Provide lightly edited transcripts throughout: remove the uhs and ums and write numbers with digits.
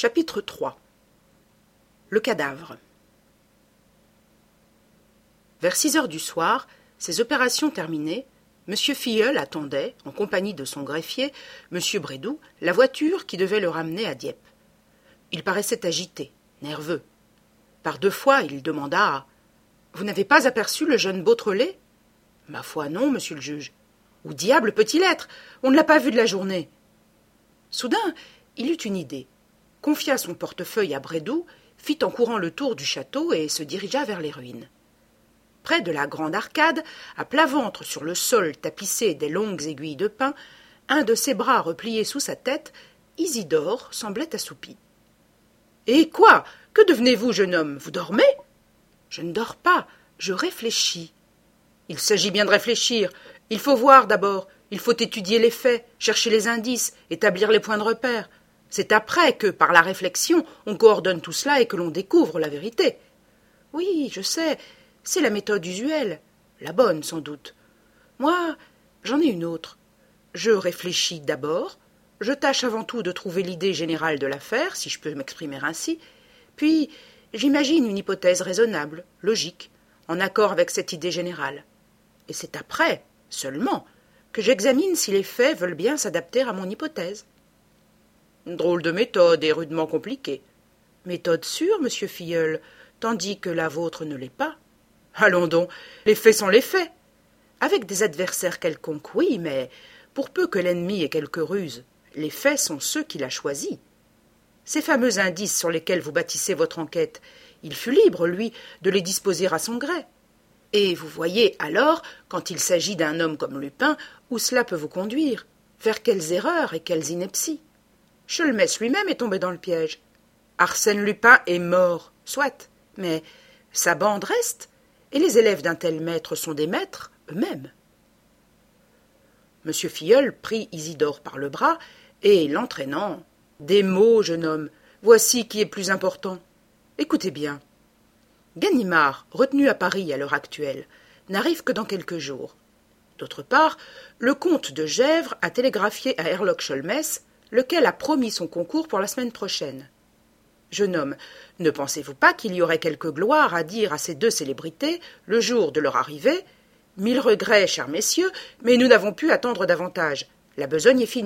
Chapitre 3. Le cadavre. Vers 6 heures du soir, ces opérations terminées, M. Filleul attendait, en compagnie de son greffier, M. Brédoux, la voiture qui devait le ramener à Dieppe. Il paraissait agité, nerveux. Par 2 fois, il demanda « Vous n'avez pas aperçu le jeune Beautrelet ?»« Ma foi, non, monsieur le juge. »« Où diable peut-il être? On ne l'a pas vu de la journée. » Soudain, il eut une idée, confia son portefeuille à Brédoux, fit en courant le tour du château et se dirigea vers les ruines. Près de la grande arcade, à plat ventre sur le sol tapissé des longues aiguilles de pin, un de ses bras replié sous sa tête, Isidore semblait assoupi. « Et quoi? Que devenez-vous, jeune homme? Vous dormez ?»« Je ne dors pas, je réfléchis. »« Il s'agit bien de réfléchir. Il faut voir d'abord, il faut étudier les faits, chercher les indices, établir les points de repère. C'est après que, par la réflexion, on coordonne tout cela et que l'on découvre la vérité. »« Oui, je sais, c'est la méthode usuelle, la bonne sans doute. Moi, j'en ai une autre. Je réfléchis d'abord, je tâche avant tout de trouver l'idée générale de l'affaire, si je peux m'exprimer ainsi, puis j'imagine une hypothèse raisonnable, logique, en accord avec cette idée générale. Et c'est après, seulement, que j'examine si les faits veulent bien s'adapter à mon hypothèse. Drôle de méthode et rudement compliquée. Méthode sûre, monsieur Filleul, tandis que la vôtre ne l'est pas. Allons donc, les faits sont les faits. Avec des adversaires quelconques, oui, mais pour peu que l'ennemi ait quelque ruse, les faits sont ceux qu'il a choisis. Ces fameux indices sur lesquels vous bâtissez votre enquête, il fut libre, lui, de les disposer à son gré. Et vous voyez alors, quand il s'agit d'un homme comme Lupin, où cela peut vous conduire, vers quelles erreurs et quelles inepties. Cholmès lui-même est tombé dans le piège. Arsène Lupin est mort, soit, mais sa bande reste, et les élèves d'un tel maître sont des maîtres eux-mêmes. M. Filleul prit Isidore par le bras, et, l'entraînant, « Des mots, jeune homme, voici qui est plus important. Écoutez bien. Ganimard, retenu à Paris à l'heure actuelle, n'arrive que dans quelques jours. D'autre part, le comte de Gesvres a télégraphié à Herlock Sholmès, lequel a promis son concours pour la semaine prochaine. Jeune homme, ne pensez-vous pas qu'il y aurait quelque gloire à dire à ces 2 célébrités, le jour de leur arrivée, « Mille regrets, chers messieurs, mais nous n'avons pu attendre davantage. La besogne est finie. »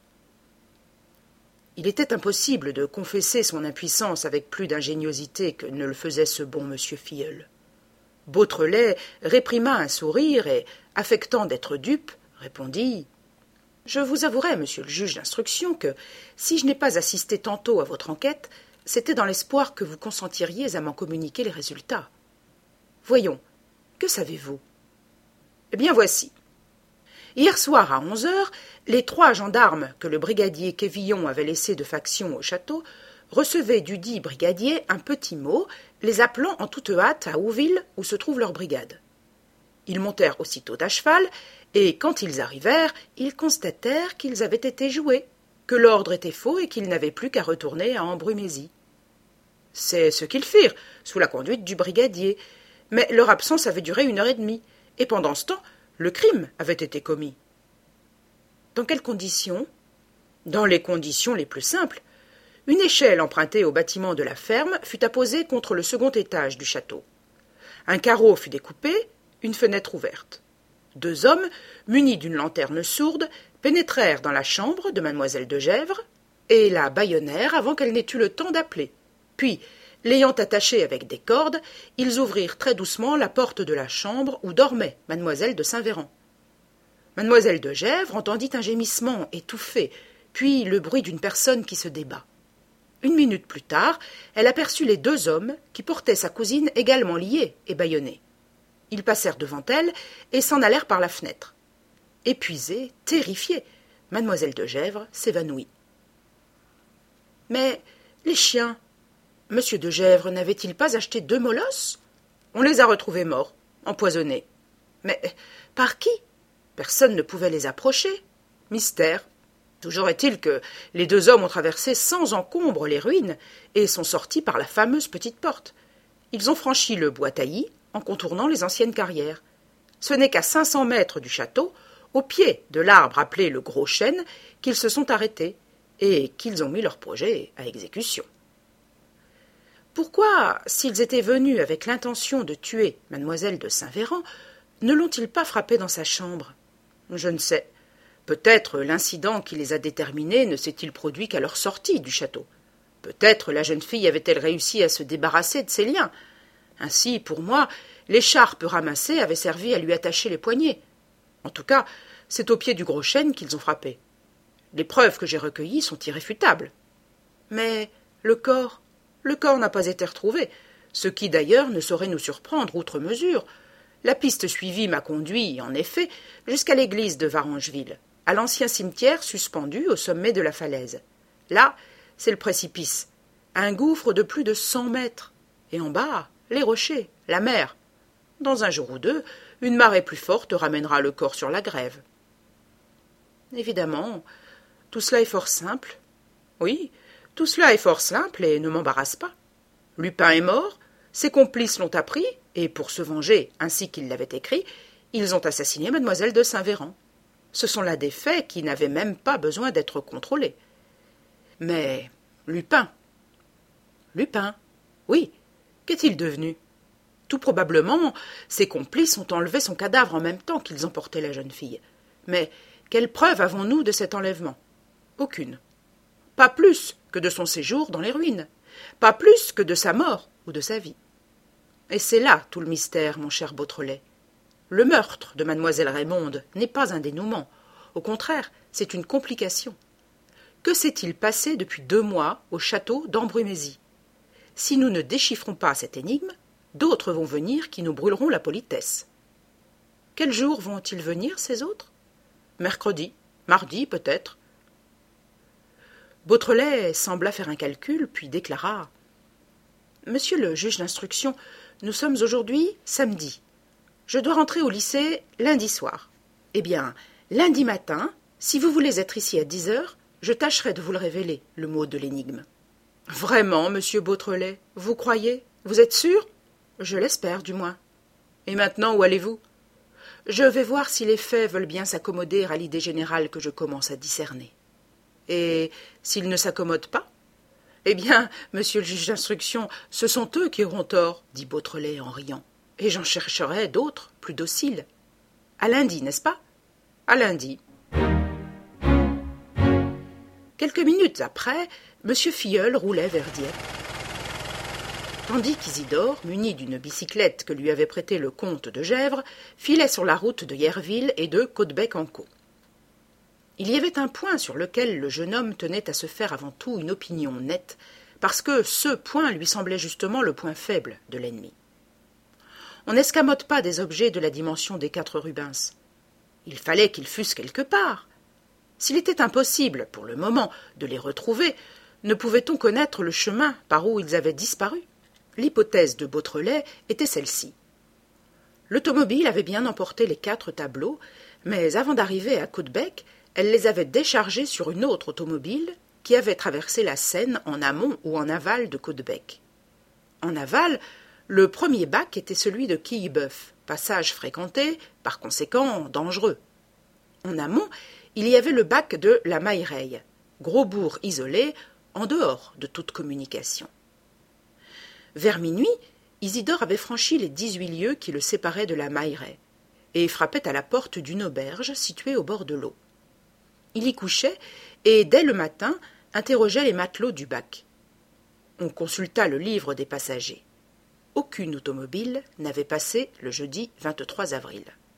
Il était impossible de confesser son impuissance avec plus d'ingéniosité que ne le faisait ce bon monsieur Filleul. Beautrelet réprima un sourire et, affectant d'être dupe, répondit « Je vous avouerai, monsieur le juge d'instruction, que, si je n'ai pas assisté tantôt à votre enquête, c'était dans l'espoir que vous consentiriez à m'en communiquer les résultats. Voyons, que savez-vous ? Eh bien voici. Hier soir à 11 heures, les 3 gendarmes que le brigadier Quévillon avait laissés de faction au château recevaient du dit brigadier un petit mot, les appelant en toute hâte à Ouville où se trouve leur brigade. Ils montèrent aussitôt à cheval, et quand ils arrivèrent, ils constatèrent qu'ils avaient été joués, que l'ordre était faux et qu'ils n'avaient plus qu'à retourner à Embrumésie. C'est ce qu'ils firent, sous la conduite du brigadier, mais leur absence avait duré 1h30, et pendant ce temps, le crime avait été commis. Dans quelles conditions? Dans les conditions les plus simples. Une échelle empruntée au bâtiment de la ferme fut apposée contre le second étage du château. Un carreau fut découpé, une fenêtre ouverte. 2 hommes, munis d'une lanterne sourde, pénétrèrent dans la chambre de mademoiselle de Gesvres et la bâillonnèrent avant qu'elle n'ait eu le temps d'appeler. Puis, l'ayant attachée avec des cordes, ils ouvrirent très doucement la porte de la chambre où dormait mademoiselle de Saint-Véran. Mademoiselle de Gesvres entendit un gémissement étouffé, puis le bruit d'une personne qui se débat. 1 minute plus tard, elle aperçut les 2 hommes qui portaient sa cousine également liée et bâillonnée. Ils passèrent devant elle et s'en allèrent par la fenêtre. Épuisée, terrifiée, mademoiselle de Gesvres s'évanouit. Mais les chiens, monsieur de Gesvres n'avait-il pas acheté 2 molosses? On les a retrouvés morts, empoisonnés. Mais par qui? Personne ne pouvait les approcher. Mystère. Toujours est-il que les 2 hommes ont traversé sans encombre les ruines et sont sortis par la fameuse petite porte. Ils ont franchi le bois taillis en contournant les anciennes carrières. Ce n'est qu'à 500 mètres du château, au pied de l'arbre appelé le Gros Chêne, qu'ils se sont arrêtés, et qu'ils ont mis leur projet à exécution. Pourquoi, s'ils étaient venus avec l'intention de tuer mademoiselle de Saint-Véran, ne l'ont-ils pas frappée dans sa chambre? Je ne sais. Peut-être l'incident qui les a déterminés ne s'est-il produit qu'à leur sortie du château. Peut-être la jeune fille avait-elle réussi à se débarrasser de ses liens. Ainsi, pour moi, l'écharpe ramassée avait servi à lui attacher les poignets. En tout cas, c'est au pied du gros chêne qu'ils ont frappé. Les preuves que j'ai recueillies sont irréfutables. Mais le corps n'a pas été retrouvé, ce qui d'ailleurs ne saurait nous surprendre outre mesure. La piste suivie m'a conduit, en effet, jusqu'à l'église de Varengeville, à l'ancien cimetière suspendu au sommet de la falaise. Là, c'est le précipice, un gouffre de plus de 100 mètres, et en bas, les rochers, la mer. Dans un jour ou deux, une marée plus forte ramènera le corps sur la grève. Évidemment, tout cela est fort simple. Oui, tout cela est fort simple et ne m'embarrasse pas. Lupin est mort, ses complices l'ont appris, et pour se venger, ainsi qu'ils l'avaient écrit, ils ont assassiné mademoiselle de Saint-Véran. Ce sont là des faits qui n'avaient même pas besoin d'être contrôlés. Mais Lupin, oui, qu'est-il devenu? Tout probablement, ses complices ont enlevé son cadavre en même temps qu'ils emportaient la jeune fille. Mais quelle preuve avons-nous de cet enlèvement? Aucune. Pas plus que de son séjour dans les ruines, pas plus que de sa mort ou de sa vie. Et c'est là tout le mystère, mon cher Beautrelet. Le meurtre de mademoiselle Raymonde n'est pas un dénouement. Au contraire, c'est une complication. Que s'est-il passé depuis 2 mois au château d'Ambrumézy? Si nous ne déchiffrons pas cette énigme, d'autres vont venir qui nous brûleront la politesse. Quel jour vont-ils venir, ces autres? Mercredi, mardi peut-être. Beautrelet sembla faire un calcul, puis déclara « Monsieur le juge d'instruction, nous sommes aujourd'hui samedi. Je dois rentrer au lycée lundi soir. Eh bien, lundi matin, si vous voulez être ici à 10 heures, je tâcherai de vous le révéler, le mot de l'énigme. » Vraiment, monsieur Beautrelet, vous croyez? Vous êtes sûr? Je l'espère, du moins. Et maintenant, où allez-vous? Je vais voir si les faits veulent bien s'accommoder à l'idée générale que je commence à discerner. Et s'ils ne s'accommodent pas? Eh bien, monsieur le juge d'instruction, ce sont eux qui auront tort, dit Beautrelet en riant. Et j'en chercherai d'autres, plus dociles. À lundi, n'est-ce pas? À lundi. Quelques minutes après, M. Filleul roulait vers Dieppe, tandis qu'Isidore, muni d'une bicyclette que lui avait prêtée le comte de Gesvres, filait sur la route de Yerville et de Caudebec-en-Caux. Il y avait un point sur lequel le jeune homme tenait à se faire avant tout une opinion nette, parce que ce point lui semblait justement le point faible de l'ennemi. On n'escamote pas des objets de la dimension des 4 Rubens. Il fallait qu'ils fussent quelque part. S'il était impossible, pour le moment, de les retrouver, ne pouvait-on connaître le chemin par où ils avaient disparu? L'hypothèse de Beautrelet était celle-ci. L'automobile avait bien emporté les 4 tableaux, mais avant d'arriver à Caudebec, elle les avait déchargés sur une autre automobile qui avait traversé la Seine en amont ou en aval de Caudebec. En aval, le premier bac était celui de Quillebeuf, passage fréquenté, par conséquent dangereux. En amont, il y avait le bac de la Maillereille, gros bourg isolé, en dehors de toute communication. Vers minuit, Isidore avait franchi les 18 lieues qui le séparaient de la Maillereille, et frappait à la porte d'une auberge située au bord de l'eau. Il y couchait, et dès le matin, interrogeait les matelots du bac. On consulta le livre des passagers. Aucune automobile n'avait passé le jeudi 23 avril.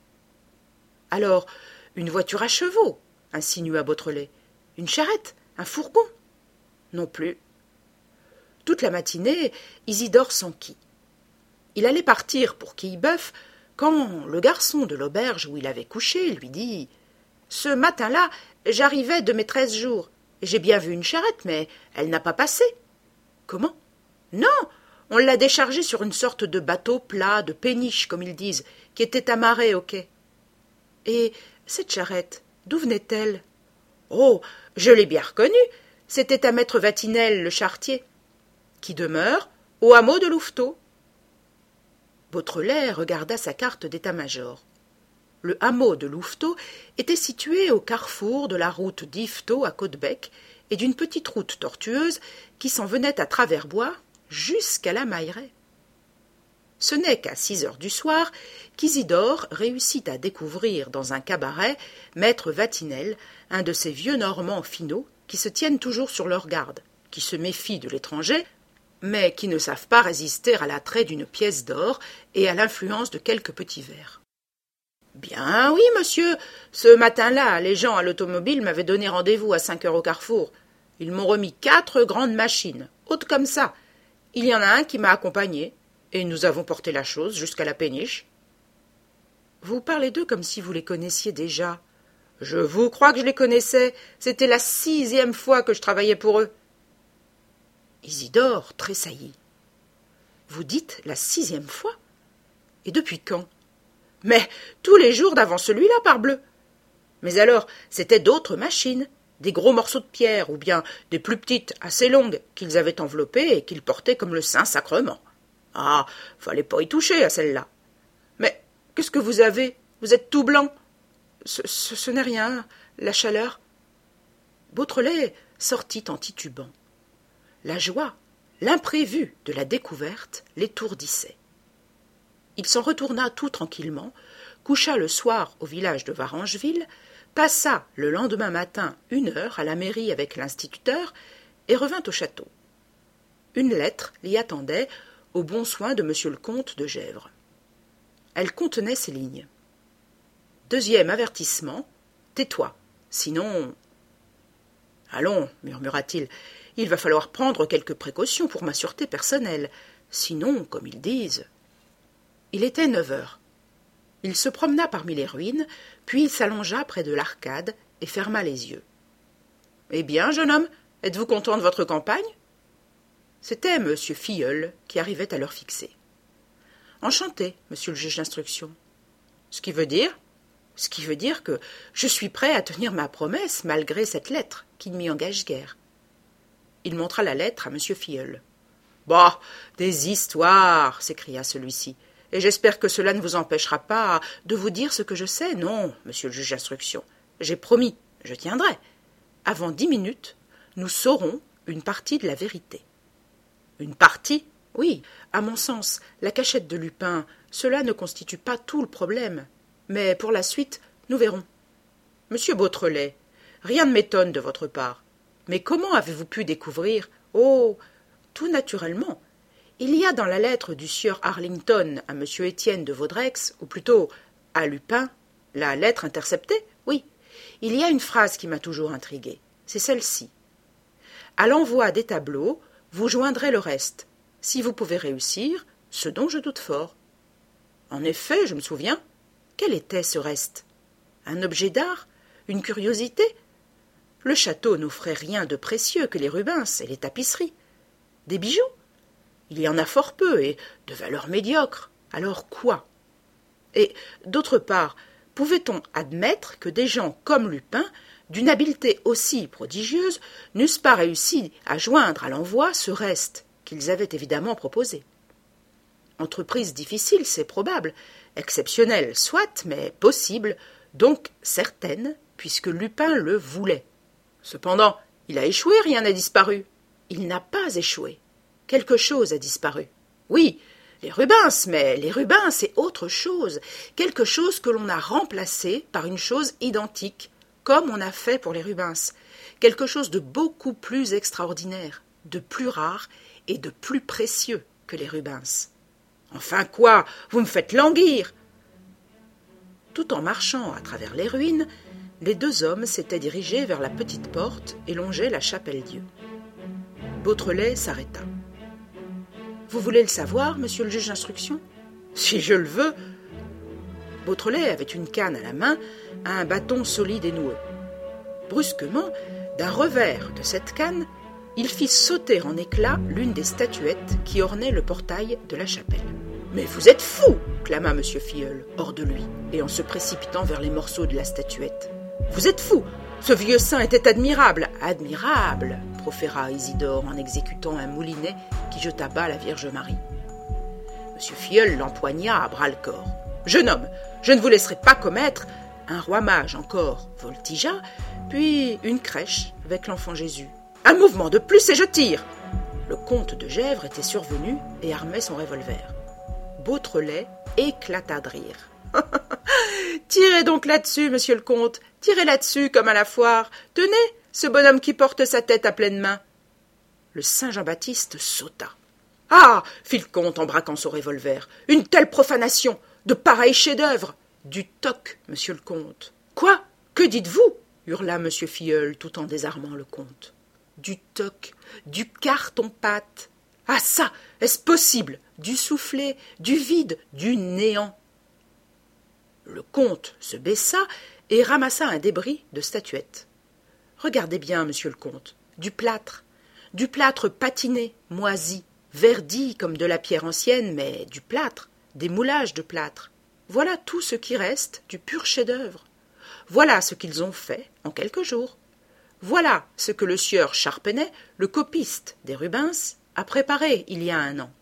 « Alors, une voiture à chevaux » insinua Beautrelet. « Une charrette? Un fourgon » Non plus. Toute la matinée, Isidore s'enquit. Il allait partir pour Quillebeuf quand le garçon de l'auberge où il avait couché lui dit « Ce matin-là, j'arrivais de mes 13 jours. J'ai bien vu une charrette, mais elle n'a pas passé. » Comment? Non, on l'a déchargée sur une sorte de bateau plat, de péniche, comme ils disent, qui était amarré au quai. Et cette charrette, d'où venait-elle? Oh, je l'ai bien reconnue. C'était à maître Vatinel, le charretier, qui demeure au hameau de Louveteau. Beautrelet regarda sa carte d'état-major. Le hameau de Louveteau était situé au carrefour de la route d'Yvetot à Caudebec et d'une petite route tortueuse qui s'en venait à travers bois jusqu'à la Mailleraie. Ce n'est qu'à 6 heures du soir qu'Isidore réussit à découvrir dans un cabaret maître Vatinel, un de ces vieux Normands finauds qui se tiennent toujours sur leur garde, qui se méfient de l'étranger, mais qui ne savent pas résister à l'attrait d'une pièce d'or et à l'influence de quelques petits verres. « Bien oui, monsieur, ce matin-là, les gens à l'automobile m'avaient donné rendez-vous à 5 heures au carrefour. Ils m'ont remis 4 grandes machines, hautes comme ça. Il y en a un qui m'a accompagné, et nous avons porté la chose jusqu'à la péniche. » Vous parlez d'eux comme si vous les connaissiez déjà. « Je vous crois que je les connaissais. C'était la 6e fois que je travaillais pour eux. » Isidore tressaillit. « Vous dites la 6e fois? Et depuis quand? » « Mais tous les jours d'avant celui-là, parbleu. Mais alors, c'était d'autres machines, des gros morceaux de pierre, ou bien des plus petites, assez longues, qu'ils avaient enveloppées et qu'ils portaient comme le Saint-Sacrement. Ah, fallait pas y toucher à celle-là. Mais qu'est-ce que vous avez? Vous êtes tout blanc. Ce n'est rien, la chaleur. » Beautrelet sortit en titubant. La joie, l'imprévu de la découverte l'étourdissait. Il s'en retourna tout tranquillement, coucha le soir au village de Varengeville, passa le lendemain matin 1 heure à la mairie avec l'instituteur et revint au château. Une lettre l'y attendait au bon soin de monsieur le comte de Gesvres. Elle contenait ces lignes. « 2e avertissement, tais-toi, sinon… » « Allons, murmura-t-il, il va falloir prendre quelques précautions pour ma sûreté personnelle, sinon, comme ils disent… » Il était 9 heures. Il se promena parmi les ruines, puis il s'allongea près de l'arcade et ferma les yeux. « Eh bien, jeune homme, êtes-vous content de votre campagne ?» C'était M. Filleul qui arrivait à l'heure fixée. « Enchanté, monsieur le juge d'instruction. »« Ce qui veut dire ?»« Ce qui veut dire que je suis prêt à tenir ma promesse malgré cette lettre qui ne m'y engage guère. » Il montra la lettre à M. Filleul. « Bah, des histoires !» s'écria celui-ci. « Et j'espère que cela ne vous empêchera pas de vous dire ce que je sais. Non, monsieur le juge d'instruction. J'ai promis, je tiendrai. Avant 10 minutes, nous saurons une partie de la vérité. » « Une partie ? Oui. À mon sens, la cachette de Lupin, cela ne constitue pas tout le problème. Mais pour la suite, nous verrons. Monsieur Beautrelet, rien ne m'étonne de votre part. Mais comment avez-vous pu découvrir… Oh, tout naturellement. Il y a dans la lettre du sieur Arlington à monsieur Étienne de Vaudreix, ou plutôt à Lupin, la lettre interceptée, oui. Il y a une phrase qui m'a toujours intrigué. C'est celle-ci. À l'envoi des tableaux, vous joindrez le reste, si vous pouvez réussir, ce dont je doute fort. En effet, je me souviens. Quel était ce reste? Un objet d'art? Une curiosité? Le château n'offrait rien de précieux que les Rubens et les tapisseries. Des bijoux? Il y en a fort peu, et de valeur médiocre. Alors quoi? Et, d'autre part, pouvait-on admettre que des gens comme Lupin, d'une habileté aussi prodigieuse, n'eussent pas réussi à joindre à l'envoi ce reste qu'ils avaient évidemment proposé? Entreprise difficile, c'est probable, exceptionnelle, soit, mais possible, donc certaine, puisque Lupin le voulait. Cependant, il a échoué, rien n'a disparu. Il n'a pas échoué. Quelque chose a disparu. Oui, les Rubens, mais les Rubens, c'est autre chose, quelque chose que l'on a remplacé par une chose identique, comme on a fait pour les Rubens, quelque chose de beaucoup plus extraordinaire, de plus rare et de plus précieux que les Rubens. Enfin quoi, vous me faites languir. Tout en marchant à travers les ruines, les 2 hommes s'étaient dirigés vers la petite porte et longeaient la Chapelle-Dieu. Beautrelet s'arrêta. « Vous voulez le savoir, monsieur le juge d'instruction ?»« Si je le veux. » Beautrelet avait une canne à la main, un bâton solide et noueux. Brusquement, d'un revers de cette canne, il fit sauter en éclats l'une des statuettes qui ornaient le portail de la chapelle. « Mais vous êtes fou !» clama M. Filleul, hors de lui, et en se précipitant vers les morceaux de la statuette. « Vous êtes fou ! Ce vieux saint était admirable !»« Admirable !» proféra Isidore en exécutant un moulinet qui jeta bas la Vierge Marie. M. Filleul l'empoigna à bras-le-corps. « Jeune homme, je ne vous laisserai pas commettre… » Un roi mage encore voltigea, puis une crèche avec l'enfant Jésus. Un mouvement de plus et je tire. Le comte de Gesvres était survenu et armait son revolver. Beautrelet éclata de rire. Tirez donc là-dessus, monsieur le comte, tirez là-dessus comme à la foire. Tenez, ce bonhomme qui porte sa tête à pleine main. Le Saint Jean-Baptiste sauta. Ah, fit le comte en braquant son revolver, une telle profanation, de pareils chefs-d'œuvre. Du toc, monsieur le comte. Quoi? Que dites-vous? Hurla monsieur Filleul tout en désarmant le comte. Du toc, du carton-pâte. Ah ça, est-ce possible? Du soufflé, du vide, du néant. Le comte se baissa et ramassa un débris de statuettes. Regardez bien, monsieur le comte, du plâtre patiné, moisi, verdi comme de la pierre ancienne, mais du plâtre, des moulages de plâtre. Voilà tout ce qui reste du pur chef-d'œuvre. Voilà ce qu'ils ont fait en quelques jours. Voilà ce que le sieur Charpenay, le copiste des Rubens, a préparé il y a 1 an.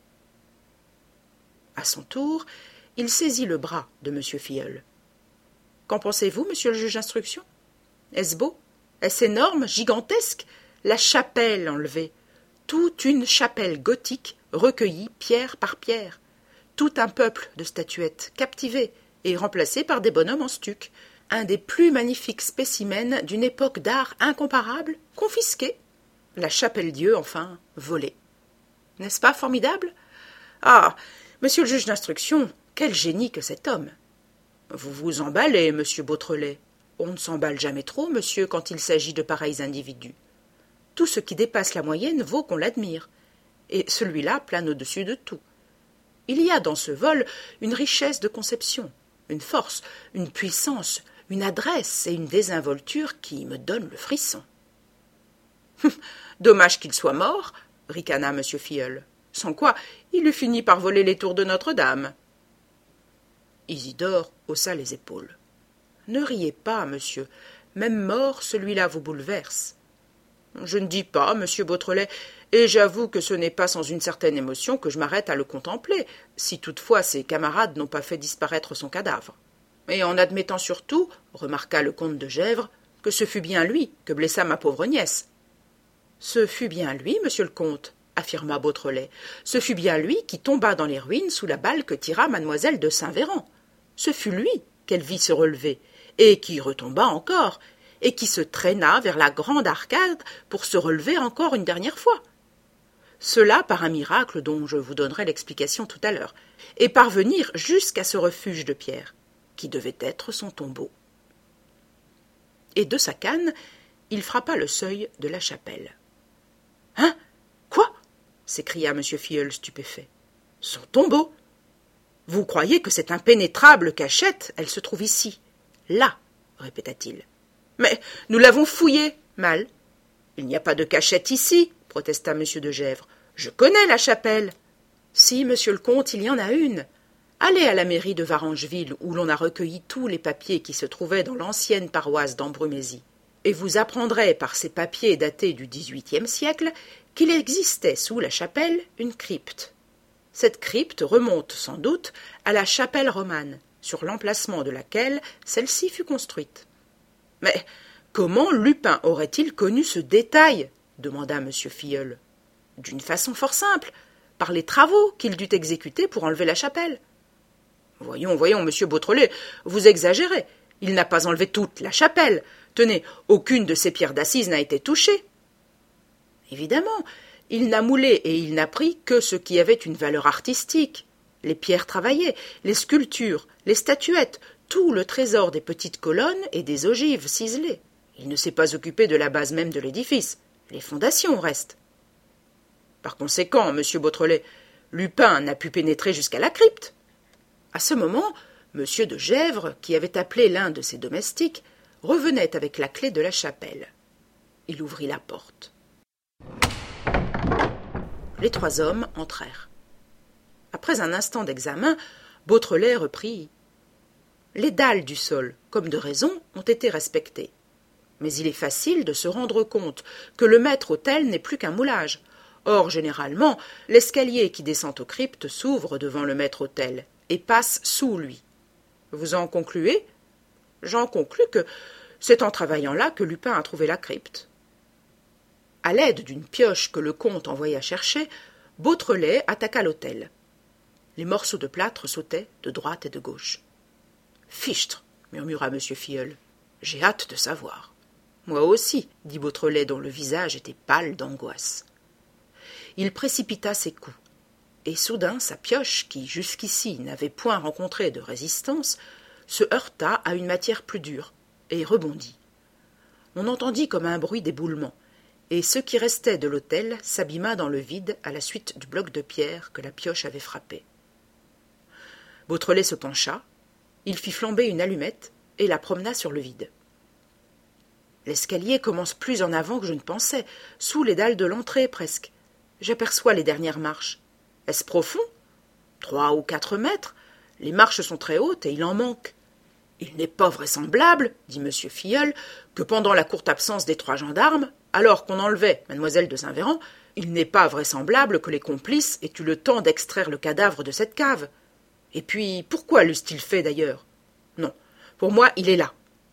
À son tour, il saisit le bras de M. Filleul. Qu'en pensez-vous, monsieur le juge d'instruction? Est-ce beau? Est-ce énorme, gigantesque? La chapelle enlevée, toute une chapelle gothique recueillie pierre par pierre, tout un peuple de statuettes captivées et remplacées par des bonhommes en stuc, un des plus magnifiques spécimens d'une époque d'art incomparable, confisqué, la chapelle-dieu, enfin, volée. N'est-ce pas formidable? Ah, monsieur le juge d'instruction, quel génie que cet homme! Vous vous emballez, monsieur Beautrelet. On ne s'emballe jamais trop, monsieur, quand il s'agit de pareils individus. Tout ce qui dépasse la moyenne vaut qu'on l'admire, et celui-là plane au-dessus de tout. Il y a dans ce vol une richesse de conception, une force, une puissance, une adresse et une désinvolture qui me donnent le frisson. Dommage qu'il soit mort, ricana M. Filleul, sans quoi il eût fini par voler les tours de Notre-Dame. Isidore haussa les épaules. Ne riez pas, monsieur, même mort, celui-là vous bouleverse. Je ne dis pas, monsieur Beautrelet, et j'avoue que ce n'est pas sans une certaine émotion que je m'arrête à le contempler, si toutefois ses camarades n'ont pas fait disparaître son cadavre. Et en admettant surtout, remarqua le comte de Gesvres, que ce fut bien lui que blessa ma pauvre nièce. Ce fut bien lui, monsieur le comte, affirma Beautrelet. Ce fut bien lui qui tomba dans les ruines sous la balle que tira mademoiselle de Saint-Véran. Ce fut lui qu'elle vit se relever, et qui retomba encore, et qui se traîna vers la grande arcade pour se relever encore une dernière fois. Cela par un miracle dont je vous donnerai l'explication tout à l'heure, et parvenir jusqu'à ce refuge de pierre, qui devait être son tombeau. Et de sa canne, il frappa le seuil de la chapelle. « Hein? Quoi? » s'écria M. Filleul stupéfait. « Son tombeau? Vous croyez que cette impénétrable cachette, elle se trouve ici, là, répéta-t-il. Mais nous l'avons fouillée, mal. Il n'y a pas de cachette ici, protesta M. de Gesvres. Je connais la chapelle. Si, monsieur le comte, il y en a une. Allez à la mairie de Varangeville, où l'on a recueilli tous les papiers qui se trouvaient dans l'ancienne paroisse d'Ambrumésie, et vous apprendrez par ces papiers datés du XVIIIe siècle qu'il existait sous la chapelle une crypte. Cette crypte remonte sans doute à la chapelle romane, sur l'emplacement de laquelle celle-ci fut construite. Mais comment Lupin aurait-il connu ce détail? Demanda M. Filleul. D'une façon fort simple, par les travaux qu'il dut exécuter pour enlever la chapelle. Voyons, monsieur Beautrelet, vous exagérez. Il n'a pas enlevé toute la chapelle. Tenez, aucune de ces pierres d'assises n'a été touchée. Évidemment, il n'a moulé et il n'a pris que ce qui avait une valeur artistique. Les pierres travaillées, les sculptures, les statuettes, tout le trésor des petites colonnes et des ogives ciselées. Il ne s'est pas occupé de la base même de l'édifice. Les fondations restent. Par conséquent, monsieur Beautrelet, Lupin n'a pu pénétrer jusqu'à la crypte. À ce moment, M. de Gesvres, qui avait appelé l'un de ses domestiques, revenait avec la clé de la chapelle. Il ouvrit la porte. Les 3 hommes entrèrent. Après un instant d'examen, Beautrelet reprit. Les dalles du sol, comme de raison, ont été respectées. Mais il est facile de se rendre compte que le maître-autel n'est plus qu'un moulage. Or, généralement, l'escalier qui descend aux cryptes s'ouvre devant le maître-autel et passe sous lui. Vous en concluez? J'en conclus que c'est en travaillant là que Lupin a trouvé la crypte. À l'aide d'une pioche que le comte envoya chercher, Beautrelet attaqua l'hôtel. Les morceaux de plâtre sautaient de droite et de gauche. « Fichtre !» murmura M. Filleul. « J'ai hâte de savoir. »« Moi aussi, » dit Beautrelet, dont le visage était pâle d'angoisse. Il précipita ses coups, et soudain sa pioche, qui jusqu'ici n'avait point rencontré de résistance, se heurta à une matière plus dure, et rebondit. On entendit comme un bruit d'éboulement, et ce qui restait de l'hôtel s'abîma dans le vide à la suite du bloc de pierre que la pioche avait frappé. Beautrelet se pencha, il fit flamber une allumette et la promena sur le vide. L'escalier commence plus en avant que je ne pensais, sous les dalles de l'entrée presque. J'aperçois les dernières marches. Est-ce profond? 3 ou 4 mètres. Les marches sont très hautes et il en manque. Il n'est pas vraisemblable, dit M. Filleul, que pendant la courte absence des 3 gendarmes, alors qu'on enlevait Mlle de Saint-Véran, il n'est pas vraisemblable que les complices aient eu le temps d'extraire le cadavre de cette cave. Et puis, pourquoi l'eussent-ils fait d'ailleurs? Non, pour moi, il est là.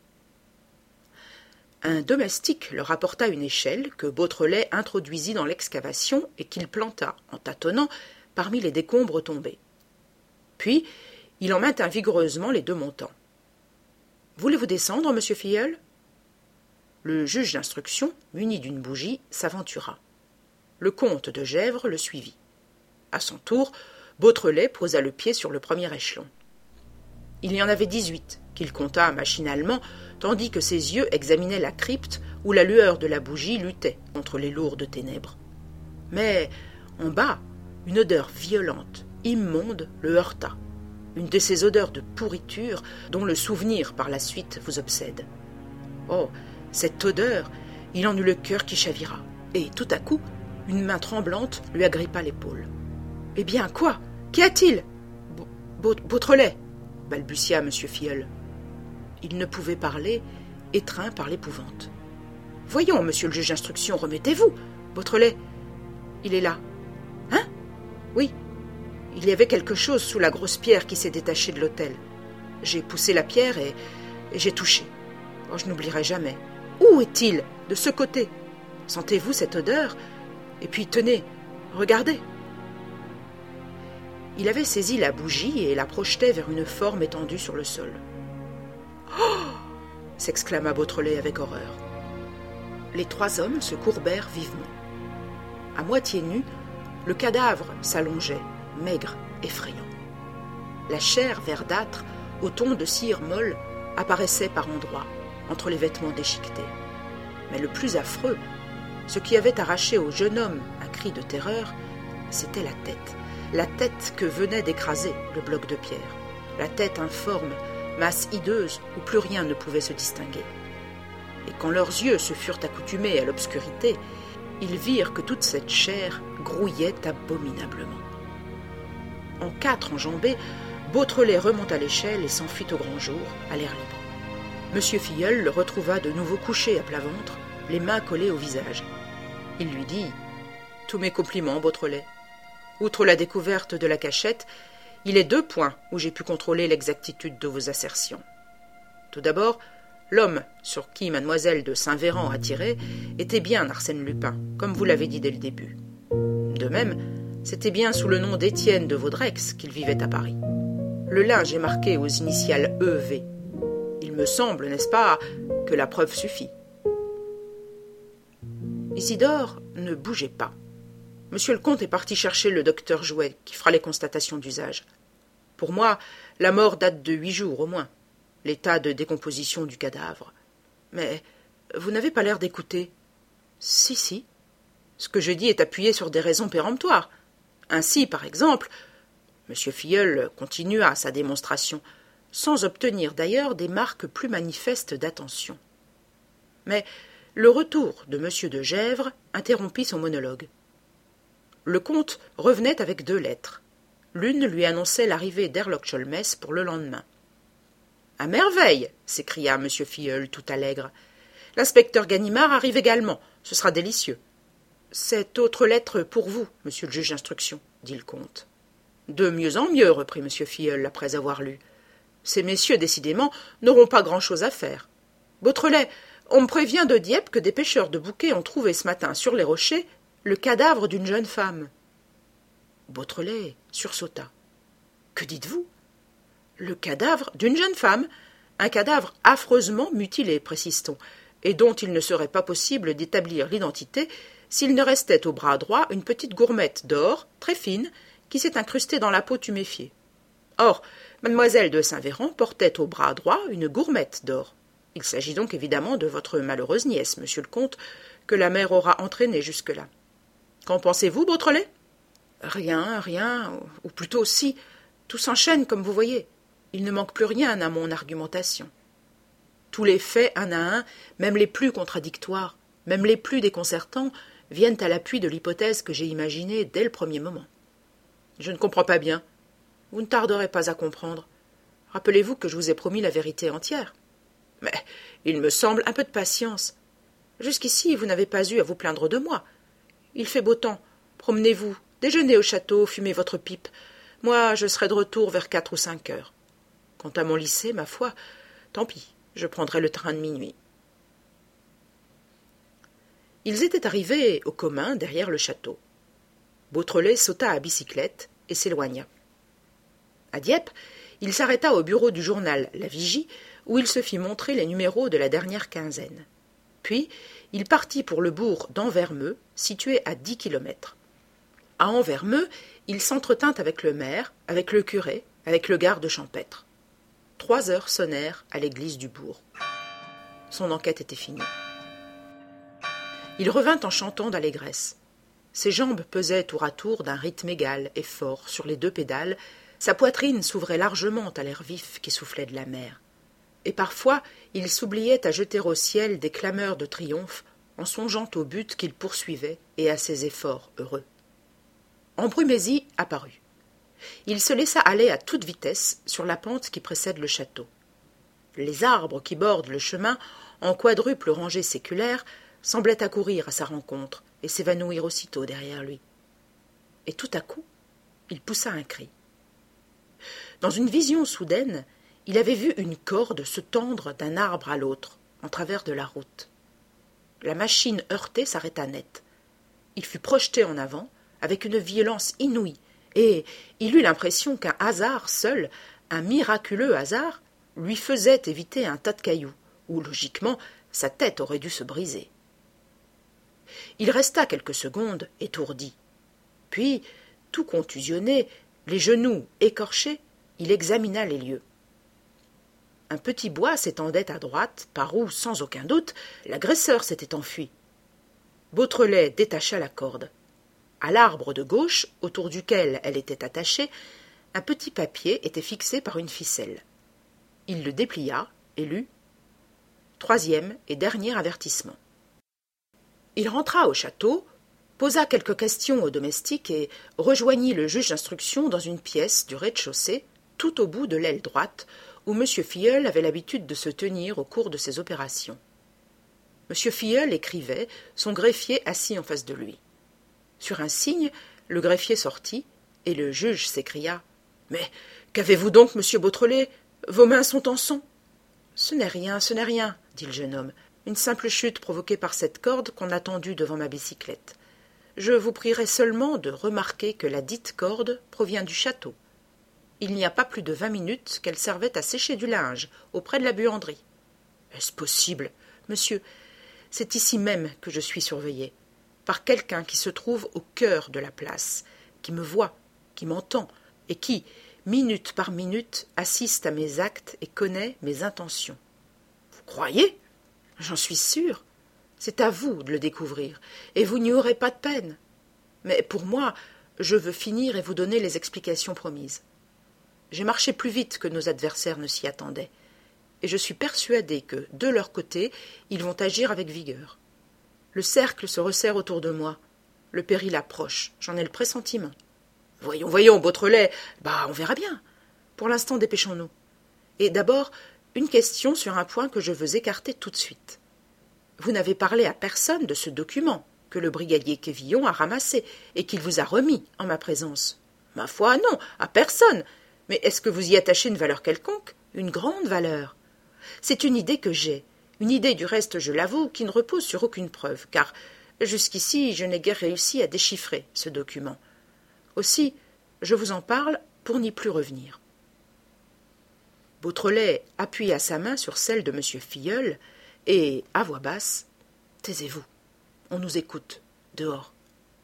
Un domestique leur apporta une échelle que Beautrelet introduisit dans l'excavation et qu'il planta, en tâtonnant, parmi les décombres tombés. Puis, il en maintint vigoureusement les 2 montants. « Voulez-vous descendre, monsieur Filleul ?» Le juge d'instruction, muni d'une bougie, s'aventura. Le comte de Gesvres le suivit. À son tour, Beautrelet posa le pied sur le premier échelon. Il y en avait 18, qu'il compta machinalement, tandis que ses yeux examinaient la crypte où la lueur de la bougie luttait contre les lourdes ténèbres. Mais, en bas, une odeur violente, immonde, le heurta. Une de ces odeurs de pourriture dont le souvenir par la suite vous obsède. Oh, cette odeur, il en eut le cœur qui chavira, et tout à coup, une main tremblante lui agrippa l'épaule. « Eh bien, quoi? Qu'y a-t-il? Beautrelet !» balbutia M. Filleul. Il ne pouvait parler, étreint par l'épouvante. « Voyons, monsieur le juge d'instruction, remettez-vous. Beautrelet, il est là. »« Hein? Oui. Il y avait quelque chose sous la grosse pierre qui s'est détachée de l'autel. J'ai poussé la pierre et j'ai touché. Oh, je n'oublierai jamais. Où est-il? De ce côté. Sentez-vous cette odeur? Et puis, tenez, regardez. » Il avait saisi la bougie et la projetait vers une forme étendue sur le sol. « Oh !» s'exclama Beautrelet avec horreur. Les 3 hommes se courbèrent vivement. À moitié nu, le cadavre s'allongeait, maigre, effrayant. La chair verdâtre, au ton de cire molle, apparaissait par endroits, entre les vêtements déchiquetés. Mais le plus affreux, ce qui avait arraché au jeune homme un cri de terreur, c'était la tête que venait d'écraser le bloc de pierre, la tête informe, masse hideuse où plus rien ne pouvait se distinguer. Et quand leurs yeux se furent accoutumés à l'obscurité, ils virent que toute cette chair grouillait abominablement. En 4 enjambées, Beautrelet remonta l'échelle et s'enfuit au grand jour, à l'air libre. M. Filleul le retrouva de nouveau couché à plat ventre, les mains collées au visage. Il lui dit « Tous mes compliments, Beautrelet. Outre la découverte de la cachette, il est 2 points où j'ai pu contrôler l'exactitude de vos assertions. Tout d'abord, l'homme sur qui Mlle de Saint-Véran a tiré était bien Arsène Lupin, comme vous l'avez dit dès le début. De même, c'était bien sous le nom d'Étienne de Vaudreix qu'il vivait à Paris. Le linge est marqué aux initiales EV. Il me semble, n'est-ce pas, que la preuve suffit. » Isidore ne bougeait pas. Monsieur le comte est parti chercher le docteur Jouet, qui fera les constatations d'usage. Pour moi, la mort date de 8 jours au moins, l'état de décomposition du cadavre. Mais vous n'avez pas l'air d'écouter. Si. Ce que je dis est appuyé sur des raisons péremptoires. Ainsi, par exemple, M. Filleul continua sa démonstration, sans obtenir d'ailleurs des marques plus manifestes d'attention. Mais le retour de M. de Gesvres interrompit son monologue. Le comte revenait avec 2 lettres. L'une lui annonçait l'arrivée d'Herlock Sholmès pour le lendemain. « À merveille !» s'écria M. Filleul tout allègre. « L'inspecteur Ganimard arrive également. Ce sera délicieux. »« Cette autre lettre pour vous, monsieur le juge d'instruction, » dit le comte. « De mieux en mieux, reprit M. Filleul après avoir lu. Ces messieurs, décidément, n'auront pas grand-chose à faire. Beautrelet, on me prévient de Dieppe que des pêcheurs de bouquets ont trouvé ce matin sur les rochers le cadavre d'une jeune femme. Beautrelet sursauta. Que dites-vous? Le cadavre d'une jeune femme, un cadavre affreusement mutilé, précise-t-on, et dont il ne serait pas possible d'établir l'identité s'il ne restait au bras droit une petite gourmette d'or, très fine, qui s'est incrustée dans la peau tuméfiée. Or, mademoiselle de Saint-Véran portait au bras droit une gourmette d'or. Il s'agit donc évidemment de votre malheureuse nièce, monsieur le comte, que la mère aura entraînée jusque-là. Qu'en pensez-vous, Beautrelet? Rien, ou plutôt si, tout s'enchaîne comme vous voyez. Il ne manque plus rien à mon argumentation. Tous les faits, un à un, même les plus contradictoires, même les plus déconcertants, viennent à l'appui de l'hypothèse que j'ai imaginée dès le premier moment. Je ne comprends pas bien. Vous ne tarderez pas à comprendre. Rappelez-vous que je vous ai promis la vérité entière. Mais il me semble un peu de patience. Jusqu'ici, vous n'avez pas eu à vous plaindre de moi. Il fait beau temps. Promenez-vous, déjeunez au château, fumez votre pipe. Moi, je serai de retour vers 4 ou 5 heures. Quant à mon lycée, ma foi, tant pis, je prendrai le train de minuit. Ils étaient arrivés au commun derrière le château. Beautrelet sauta à bicyclette et s'éloigna. À Dieppe, il s'arrêta au bureau du journal La Vigie, où il se fit montrer les numéros de la dernière quinzaine. Puis, il partit pour le bourg d'Anvermeu, situé à 10 kilomètres. À Anvermeu, il s'entretint avec le maire, avec le curé, avec le garde champêtre. 3 heures sonnèrent à l'église du bourg. Son enquête était finie. Il revint en chantant d'allégresse. Ses jambes pesaient tour à tour d'un rythme égal et fort sur les 2 pédales, sa poitrine s'ouvrait largement à l'air vif qui soufflait de la mer. Et parfois, il s'oubliait à jeter au ciel des clameurs de triomphe en songeant au but qu'il poursuivait et à ses efforts heureux. Embrumézy apparut. Il se laissa aller à toute vitesse sur la pente qui précède le château. Les arbres qui bordent le chemin, en quadruple rangée séculaire, semblaient accourir à sa rencontre et s'évanouir aussitôt derrière lui. Et tout à coup, il poussa un cri. Dans une vision soudaine, il avait vu une corde se tendre d'un arbre à l'autre, en travers de la route. La machine heurtée s'arrêta net. Il fut projeté en avant, avec une violence inouïe, et il eut l'impression qu'un hasard seul, un miraculeux hasard, lui faisait éviter un tas de cailloux, où, logiquement, sa tête aurait dû se briser. Il resta quelques secondes étourdi. Puis, tout contusionné, les genoux écorchés, il examina les lieux. Un petit bois s'étendait à droite, par où, sans aucun doute, l'agresseur s'était enfui. Beautrelet détacha la corde. À l'arbre de gauche, autour duquel elle était attachée, un petit papier était fixé par une ficelle. Il le déplia et lut « 3e et dernier avertissement ». Il rentra au château, posa quelques questions aux domestiques et rejoignit le juge d'instruction dans une pièce du rez-de-chaussée, tout au bout de l'aile droite, où M. Filleul avait l'habitude de se tenir au cours de ses opérations. M. Filleul écrivait, son greffier assis en face de lui. Sur un signe, le greffier sortit, et le juge s'écria « Mais qu'avez-vous donc, monsieur Beautrelet? Vos mains sont en sang !»« Ce n'est rien, dit le jeune homme. Une simple chute provoquée par cette corde qu'on a tendue devant ma bicyclette. Je vous prierai seulement de remarquer que la dite corde provient du château. Il n'y a pas plus de 20 minutes qu'elle servait à sécher du linge auprès de la buanderie. Est-ce possible, monsieur? C'est ici même que je suis surveillé, par quelqu'un qui se trouve au cœur de la place, qui me voit, qui m'entend, et qui, minute par minute, assiste à mes actes et connaît mes intentions. Vous croyez? J'en suis sûr. C'est à vous de le découvrir, et vous n'y aurez pas de peine. Mais pour moi, je veux finir et vous donner les explications promises. J'ai marché plus vite que nos adversaires ne s'y attendaient, et je suis persuadé que, de leur côté, ils vont agir avec vigueur. Le cercle se resserre autour de moi. Le péril approche, j'en ai le pressentiment. Voyons, Beautrelet, on verra bien. Pour l'instant, dépêchons-nous. Et d'abord, une question sur un point que je veux écarter tout de suite. Vous n'avez parlé à personne de ce document que le brigadier Quévillon a ramassé et qu'il vous a remis en ma présence. Ma foi, non, à personne. Mais est-ce que vous y attachez une valeur quelconque? Une grande valeur? C'est une idée que j'ai. Une idée, du reste, je l'avoue, qui ne repose sur aucune preuve, car jusqu'ici je n'ai guère réussi à déchiffrer ce document. Aussi, je vous en parle pour n'y plus revenir. Beautrelet appuya sa main sur celle de M. Filleul et, à voix basse, « Taisez-vous, on nous écoute, dehors. »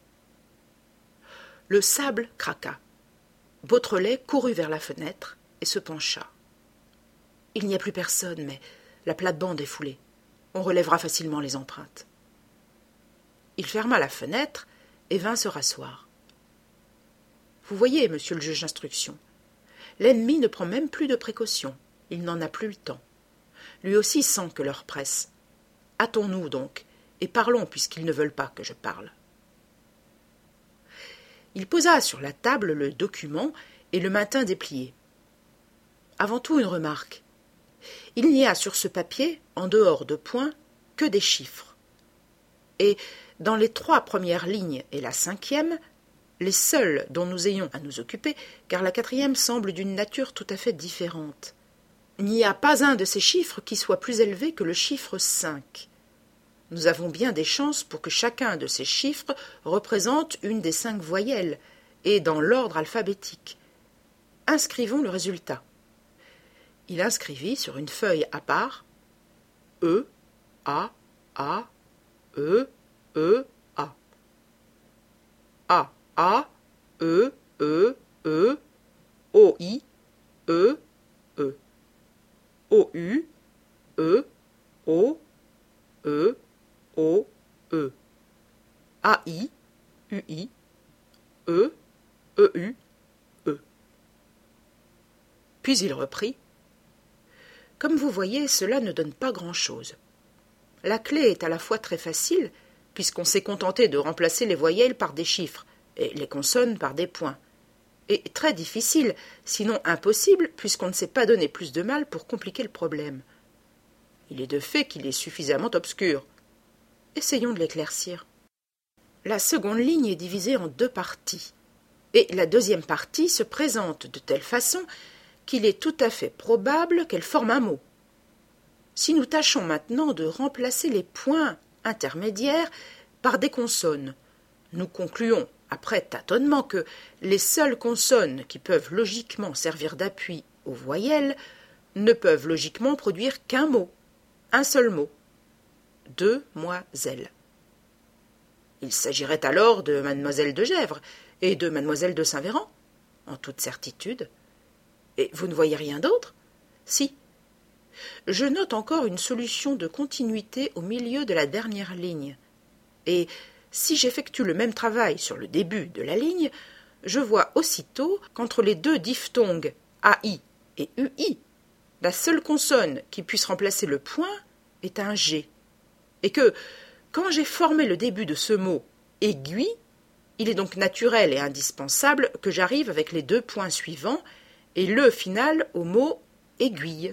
Le sable craqua. Beautrelet courut vers la fenêtre et se pencha. Il n'y a plus personne, mais la plate-bande est foulée. On relèvera facilement les empreintes. Il ferma la fenêtre et vint se rasseoir. Vous voyez, monsieur le juge d'instruction, l'ennemi ne prend même plus de précautions. Il n'en a plus le temps. Lui aussi sent que l'heure presse. Hâtons-nous donc, et parlons puisqu'ils ne veulent pas que je parle. Il posa sur la table le document et le maintint déplié. Avant tout, une remarque. Il n'y a sur ce papier, en dehors de points, que des chiffres. Et dans les 3 premières lignes et la 5e, les seules dont nous ayons à nous occuper, car la 4e semble d'une nature tout à fait différente. Il n'y a pas un de ces chiffres qui soit plus élevé que le chiffre 5. Nous avons bien des chances pour que chacun de ces chiffres représente une des 5 voyelles, et dans l'ordre alphabétique. Inscrivons le résultat. Il inscrivit sur une feuille à part E, A, E, A. A, E, O, I, E. O, U, E, O, E. A, I, U, I, E, U, E. Puis il reprit. Comme vous voyez, cela ne donne pas grand-chose. La clé est à la fois très facile, puisqu'on s'est contenté de remplacer les voyelles par des chiffres, et les consonnes par des points, et très difficile, sinon impossible, puisqu'on ne s'est pas donné plus de mal pour compliquer le problème. Il est de fait qu'il est suffisamment obscur. Essayons de l'éclaircir. La seconde ligne est divisée en 2 parties, et la deuxième partie se présente de telle façon qu'il est tout à fait probable qu'elle forme un mot. Si nous tâchons maintenant de remplacer les points intermédiaires par des consonnes, nous concluons, après tâtonnement, que les seules consonnes qui peuvent logiquement servir d'appui aux voyelles ne peuvent logiquement produire qu'un mot, un seul mot. Demoiselle. Il s'agirait alors de mademoiselle de Gesvres et de mademoiselle de Saint-Véran, en toute certitude. Et vous ne voyez rien d'autre? Si. Je note encore une solution de continuité au milieu de la dernière ligne. Et si j'effectue le même travail sur le début de la ligne, je vois aussitôt qu'entre les 2 diphtongues AI et UI, la seule consonne qui puisse remplacer le point est un G. Et que, quand j'ai formé le début de ce mot aiguille, il est donc naturel et indispensable que j'arrive avec les 2 points suivants et le final au mot aiguille.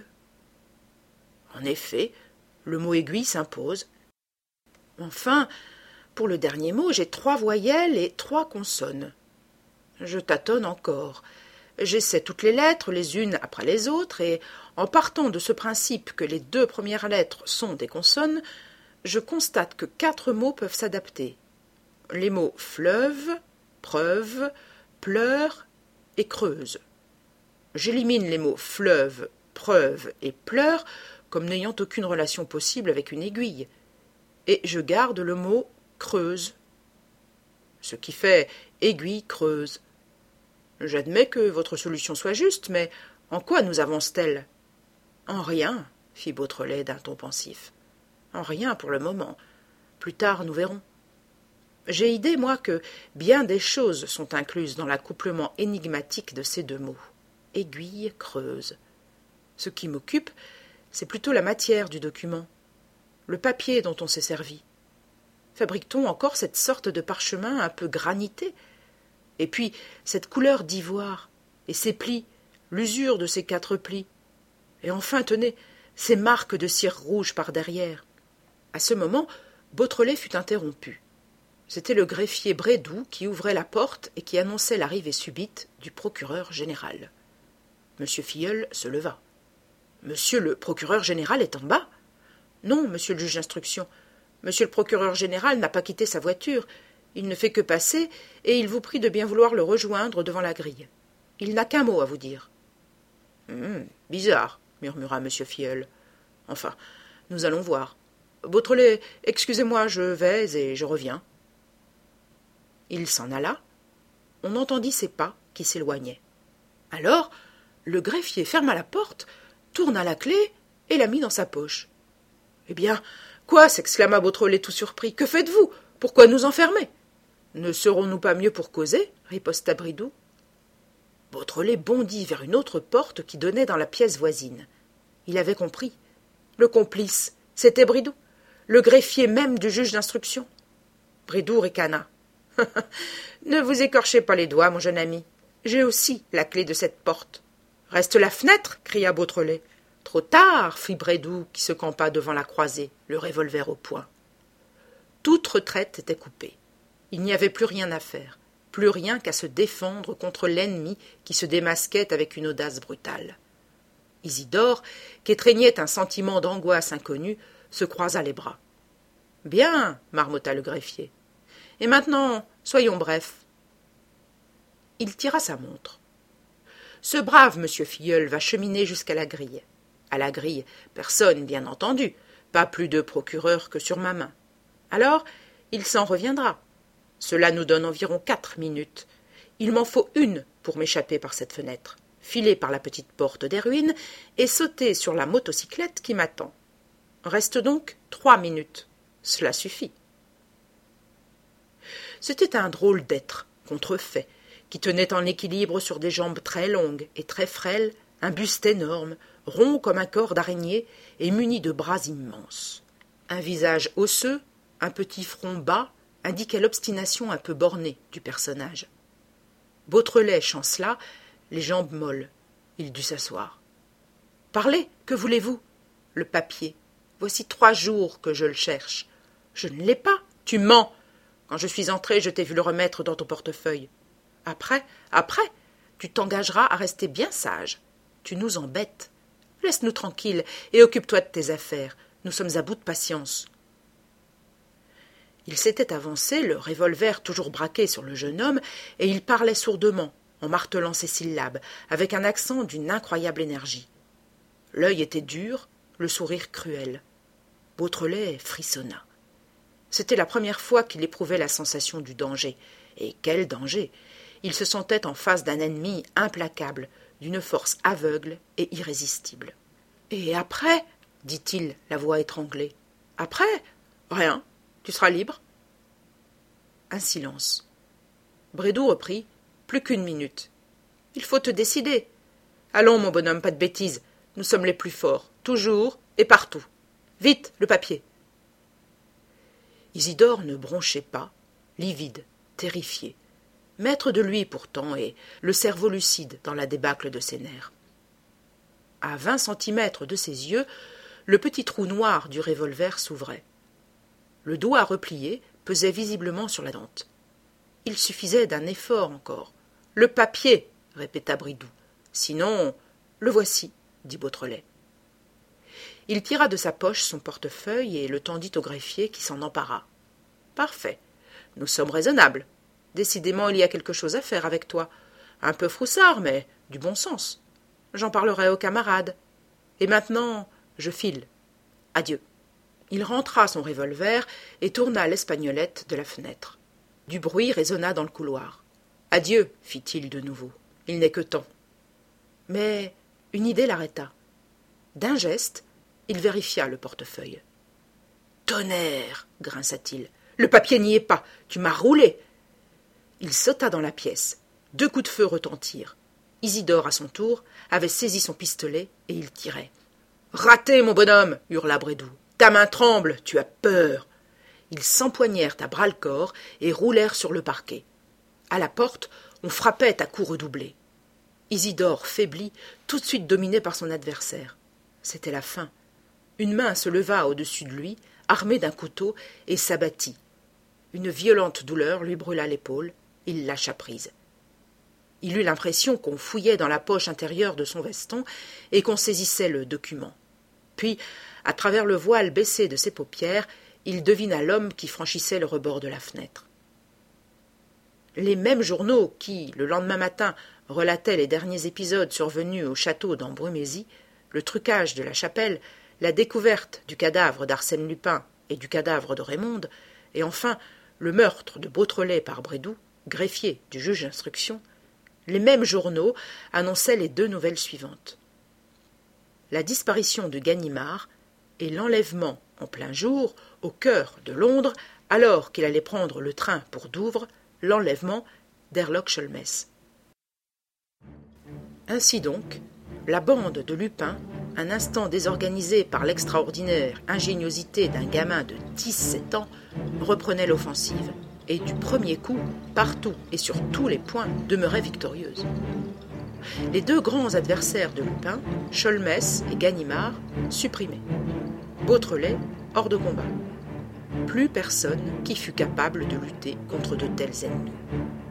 En effet, le mot aiguille s'impose. Enfin, pour le dernier mot, j'ai 3 voyelles et 3 consonnes. Je tâtonne encore. J'essaie toutes les lettres les unes après les autres, et en partant de ce principe que les 2 premières lettres sont des consonnes, je constate que 4 mots peuvent s'adapter. Les mots fleuve, preuve, pleure et creuse. J'élimine les mots fleuve, preuve et pleure comme n'ayant aucune relation possible avec une aiguille, et je garde le mot creuse, ce qui fait aiguille creuse. J'admets que votre solution soit juste, mais en quoi nous avance-t-elle? En rien, fit Beautrelet d'un ton pensif. En rien pour le moment. Plus tard, nous verrons. J'ai idée, moi, que bien des choses sont incluses dans l'accouplement énigmatique de ces 2 mots. Aiguille creuse. Ce qui m'occupe, c'est plutôt la matière du document, le papier dont on s'est servi. Fabrique-t-on encore cette sorte de parchemin un peu granité? Et puis, cette couleur d'ivoire, et ces plis, l'usure de ces 4 plis. Et enfin, tenez, ces marques de cire rouge par derrière. À ce moment, Beautrelet fut interrompu. C'était le greffier Brédoux qui ouvrait la porte et qui annonçait l'arrivée subite du procureur général. Monsieur Filleul se leva. « Monsieur le procureur général est en bas ?»« Non, monsieur le juge d'instruction. Monsieur le procureur général n'a pas quitté sa voiture. Il ne fait que passer, et il vous prie de bien vouloir le rejoindre devant la grille. Il n'a qu'un mot à vous dire. »« Bizarre, » murmura monsieur Filleul. « Enfin, nous allons voir. Beautrelet, excusez-moi, je vais et je reviens. » Il s'en alla. On entendit ses pas qui s'éloignaient. Alors, le greffier ferma la porte, tourna la clé et la mit dans sa poche. « Eh bien, quoi » s'exclama Beautrelet tout surpris. « Que faites-vous? Pourquoi nous enfermer ?»« Ne serons-nous pas mieux pour causer » riposta Bridoux. Beautrelet bondit vers une autre porte qui donnait dans la pièce voisine. Il avait compris. Le complice, c'était Bridoux, le greffier même du juge d'instruction. Bridoux ricana. « Ne vous écorchez pas les doigts, mon jeune ami. J'ai aussi la clé de cette porte. »« Reste la fenêtre » cria Beautrelet. « Trop tard » fit Bridoux, qui se campa devant la croisée, le revolver au poing. Toute retraite était coupée. Il n'y avait plus rien à faire, plus rien qu'à se défendre contre l'ennemi qui se démasquait avec une audace brutale. Isidore, qu'étreignait un sentiment d'angoisse inconnue, se croisa les bras. « Bien » marmotta le greffier. « Et maintenant, soyons brefs. » Il tira sa montre. « Ce brave monsieur Filleul va cheminer jusqu'à la grille. À la grille, personne, bien entendu, pas plus de procureur que sur ma main. Alors, il s'en reviendra. Cela nous donne environ 4 minutes. Il m'en faut une pour m'échapper par cette fenêtre, filer par la petite porte des ruines et sauter sur la motocyclette qui m'attend. Reste donc 3 minutes. Cela suffit. » C'était un drôle d'être, contrefait, qui tenait en équilibre sur des jambes très longues et très frêles, un buste énorme, rond comme un corps d'araignée et muni de bras immenses. Un visage osseux, un petit front bas, indiquait l'obstination un peu bornée du personnage. Beautrelet chancela, les jambes molles. Il dut s'asseoir. « Parlez, que voulez-vous ?»« Le papier. Voici 3 jours que je le cherche. »« Je ne l'ai pas. Tu mens. Quand je suis entré, je t'ai vu le remettre dans ton portefeuille. Après, tu t'engageras à rester bien sage. Tu nous embêtes. Laisse-nous tranquilles et occupe-toi de tes affaires. Nous sommes à bout de patience. » Il s'était avancé, le revolver toujours braqué sur le jeune homme, et il parlait sourdement, en martelant ses syllabes, avec un accent d'une incroyable énergie. L'œil était dur, le sourire cruel. Beautrelet frissonna. C'était la première fois qu'il éprouvait la sensation du danger. Et quel danger! Il se sentait en face d'un ennemi implacable, d'une force aveugle et irrésistible. « Et après ?» dit-il, la voix étranglée. « Après ? Rien. Tu seras libre. » Un silence. Bridoux reprit. « Plus qu'1 minute. Il faut te décider. Allons, mon bonhomme, pas de bêtises. Nous sommes les plus forts, toujours et partout. Vite, le papier. » Isidore ne bronchait pas, livide, terrifié, maître de lui pourtant et le cerveau lucide dans la débâcle de ses nerfs. À 20 centimètres de ses yeux, le petit trou noir du revolver s'ouvrait. Le doigt replié pesait visiblement sur la dente. Il suffisait d'un effort encore. « Le papier !» répéta Bridoux. « Sinon, le voici, » dit Beautrelet. Il tira de sa poche son portefeuille et le tendit au greffier qui s'en empara. « Parfait. Nous sommes raisonnables. Décidément, il y a quelque chose à faire avec toi. Un peu froussard, mais du bon sens. J'en parlerai aux camarades. Et maintenant, je file. Adieu. » Il rentra son revolver et tourna l'espagnolette de la fenêtre. Du bruit résonna dans le couloir. « Adieu, fit-il de nouveau. Il n'est que temps. » Mais une idée l'arrêta. D'un geste, il vérifia le portefeuille. « Tonnerre !» grinça-t-il. « Le papier n'y est pas. Tu m'as roulé. » Il sauta dans la pièce. 2 coups de feu retentirent. Isidore, à son tour, avait saisi son pistolet et il tirait. « Raté, mon bonhomme !» hurla Bridoux. « Ta main tremble, tu as peur. » Ils s'empoignèrent à bras-le-corps et roulèrent sur le parquet. À la porte, on frappait à coups redoublés. Isidore faiblit, tout de suite dominé par son adversaire. C'était la fin. Une main se leva au-dessus de lui, armée d'un couteau, et s'abattit. Une violente douleur lui brûla l'épaule. Il lâcha prise. Il eut l'impression qu'on fouillait dans la poche intérieure de son veston et qu'on saisissait le document. Puis, à travers le voile baissé de ses paupières, il devina l'homme qui franchissait le rebord de la fenêtre. Les mêmes journaux qui, le lendemain matin, relataient les derniers épisodes survenus au château d'Embrumésie, le trucage de la chapelle, la découverte du cadavre d'Arsène Lupin et du cadavre de Raymonde, et enfin le meurtre de Beautrelet par Brédoux, greffier du juge d'instruction, les mêmes journaux annonçaient les 2 nouvelles suivantes. La disparition de Ganimard et l'enlèvement en plein jour, au cœur de Londres, alors qu'il allait prendre le train pour Douvres, l'enlèvement d'Herlock Sholmès. Ainsi donc, la bande de Lupin, un instant désorganisée par l'extraordinaire ingéniosité d'un gamin de 17 ans, reprenait l'offensive, et du premier coup, partout et sur tous les points, demeurait victorieuse. Les 2 grands adversaires de Lupin, Sholmès et Ganimard, supprimés. Beautrelet, hors de combat. Plus personne qui fût capable de lutter contre de tels ennemis.